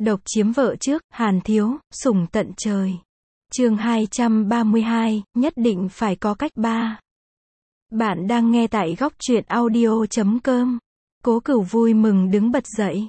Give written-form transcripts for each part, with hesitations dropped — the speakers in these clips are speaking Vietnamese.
Độc chiếm vợ trước, Hàn Thiếu, sủng tận trời. Chương 232, nhất định phải có cách ba. Bạn đang nghe tại góc truyện audio.com. Cố Cửu vui mừng đứng bật dậy.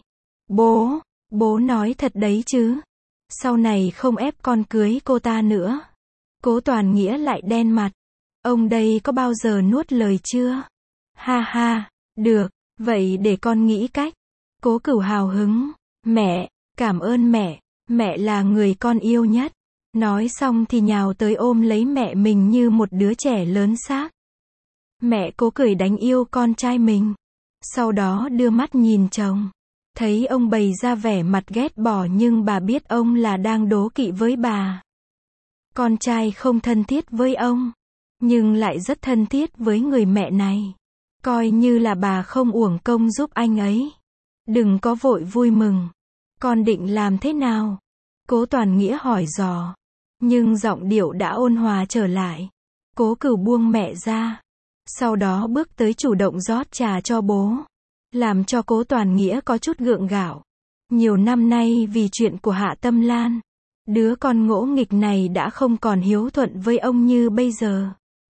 Bố nói thật đấy chứ. Sau này không ép con cưới cô ta nữa. Cố Toàn Nghĩa lại đen mặt. Ông đây có bao giờ nuốt lời chưa? Ha ha, được, vậy để con nghĩ cách. Cố Cửu hào hứng. Mẹ, cảm ơn mẹ là người con yêu nhất. Nói xong thì nhào tới ôm lấy mẹ mình như một đứa trẻ lớn xác. Mẹ Cố cười đánh yêu con trai mình. Sau đó đưa mắt nhìn chồng. Thấy ông bày ra vẻ mặt ghét bỏ nhưng bà biết ông là đang đố kỵ với bà. Con trai không thân thiết với ông, nhưng lại rất thân thiết với người mẹ này. Coi như là bà không uổng công giúp anh ấy. Đừng có vội vui mừng. Con định làm thế nào? Cố Toàn Nghĩa hỏi dò. Nhưng giọng điệu đã ôn hòa trở lại. Cố Cửu buông mẹ ra. Sau đó bước tới chủ động rót trà cho bố. Làm cho Cố Toàn Nghĩa có chút gượng gạo. Nhiều năm nay vì chuyện của Hạ Tâm Lan, đứa con ngỗ nghịch này đã không còn hiếu thuận với ông như bây giờ.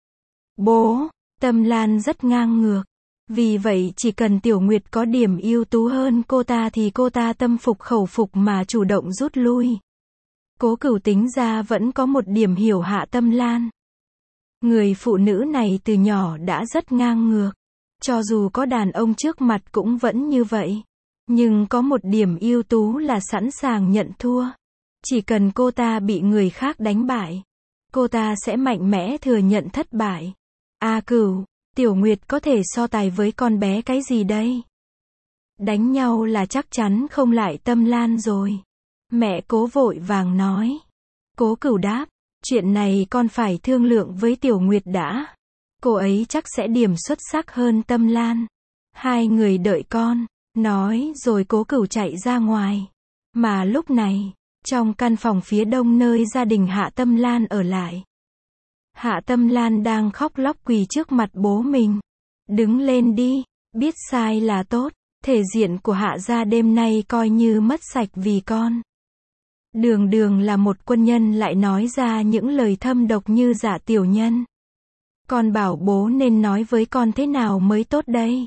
Bố, Tâm Lan rất ngang ngược. Vì vậy chỉ cần Tiểu Nguyệt có điểm ưu tú hơn cô ta thì cô ta tâm phục khẩu phục mà chủ động rút lui. Cố Cửu tính ra vẫn có một điểm hiểu Hạ Tâm Lan. Người phụ nữ này từ nhỏ đã rất ngang ngược. Cho dù có đàn ông trước mặt cũng vẫn như vậy. Nhưng có một điểm ưu tú là sẵn sàng nhận thua. Chỉ cần cô ta bị người khác đánh bại, cô ta sẽ mạnh mẽ thừa nhận thất bại. Cửu, Tiểu Nguyệt có thể so tài với con bé cái gì đây? Đánh nhau là chắc chắn không lại Tâm Lan rồi. Mẹ Cố vội vàng nói. Cố Cửu đáp, chuyện này con phải thương lượng với Tiểu Nguyệt đã. Cô ấy chắc sẽ điểm xuất sắc hơn Tâm Lan. Hai người đợi con. Nói rồi Cố Cửu chạy ra ngoài. Mà lúc này, trong căn phòng phía đông nơi gia đình Hạ Tâm Lan ở lại, Hạ Tâm Lan đang khóc lóc quỳ trước mặt bố mình. Đứng lên đi, biết sai là tốt. Thể diện của Hạ gia đêm nay coi như mất sạch vì con. Đường đường là một quân nhân lại nói ra những lời thâm độc như Dạ tiểu nhân. Con bảo bố nên nói với con thế nào mới tốt đây?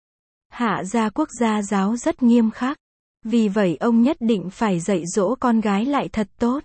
Hạ gia quốc gia giáo rất nghiêm khắc. Vì vậy ông nhất định phải dạy dỗ con gái lại thật tốt.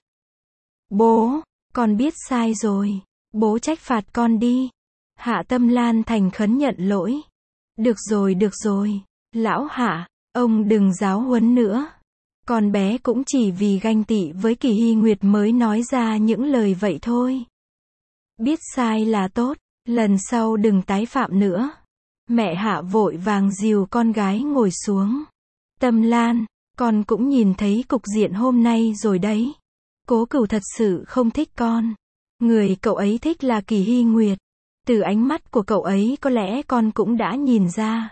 Bố, con biết sai rồi. Bố trách phạt con đi. Hạ Tâm Lan thành khẩn nhận lỗi. Được rồi. Lão Hạ, ông đừng giáo huấn nữa. Con bé cũng chỉ vì ganh tị với Kỳ Hy Nguyệt mới nói ra những lời vậy thôi. Biết sai là tốt, lần sau đừng tái phạm nữa. Mẹ Hạ vội vàng dìu con gái ngồi xuống. Tâm Lan, con cũng nhìn thấy cục diện hôm nay rồi đấy. Cố Cửu thật sự không thích con. Người cậu ấy thích là Kỳ Hy Nguyệt. Từ ánh mắt của cậu ấy có lẽ con cũng đã nhìn ra.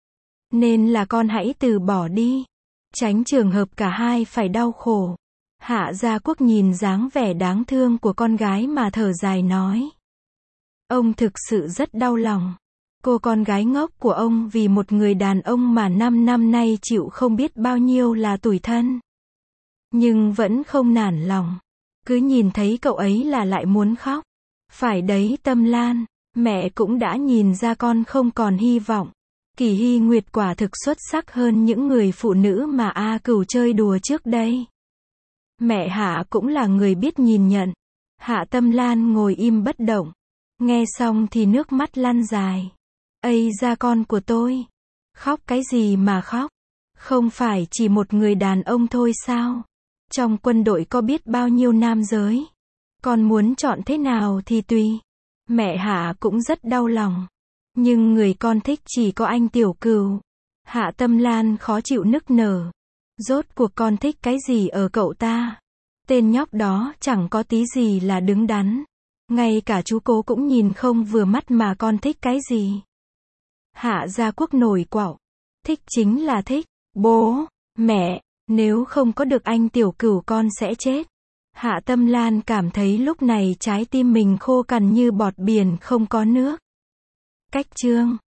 Nên là con hãy từ bỏ đi. Tránh trường hợp cả hai phải đau khổ. Hạ Gia Quốc nhìn dáng vẻ đáng thương của con gái mà thở dài nói. Ông thực sự rất đau lòng. Cô con gái ngốc của ông vì một người đàn ông mà 5 năm nay chịu không biết bao nhiêu là tủi thân. Nhưng vẫn không nản lòng. Cứ nhìn thấy cậu ấy là lại muốn khóc. Phải đấy Tâm Lan, mẹ cũng đã nhìn ra con không còn hy vọng. Kỳ Hy Nguyệt quả thực xuất sắc hơn những người phụ nữ mà Cửu chơi đùa trước đây. Mẹ Hạ cũng là người biết nhìn nhận. Hạ Tâm Lan ngồi im bất động. Nghe xong thì nước mắt lăn dài. Ây da con của tôi. Khóc cái gì mà khóc? Không phải chỉ một người đàn ông thôi sao? Trong quân đội có biết bao nhiêu nam giới. Con muốn chọn thế nào thì tùy. Mẹ Hạ cũng rất đau lòng. Nhưng người con thích chỉ có anh Tiểu Cửu. Hạ Tâm Lan khó chịu nức nở. Rốt cuộc con thích cái gì ở cậu ta? Tên nhóc đó chẳng có tí gì là đứng đắn. Ngay cả chú Cố cũng nhìn không vừa mắt mà con thích cái gì? Hạ Gia Quốc nổi quạo. Thích chính là thích. Bố, mẹ, nếu không có được anh Tiểu Cửu con sẽ chết. Hạ Tâm Lan cảm thấy lúc này trái tim mình khô cằn như bọt biển không có nước. Cách chương